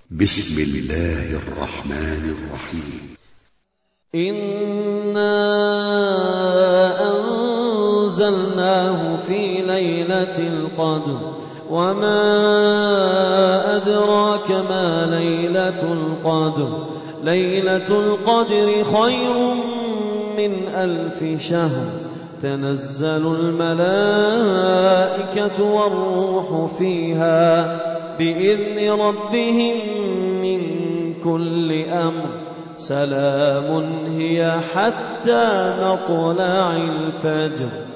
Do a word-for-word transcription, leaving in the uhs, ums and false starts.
بسم الله الرحمن الرحيم. إنا أنزلناه في ليلة القدر وما أدراك ما ليلة القدر ليلة القدر خير من ألف شهر تنزل الملائكة والروح فيها بإذن ربهم من كل أمر سلام هي حتى مطلع الفجر.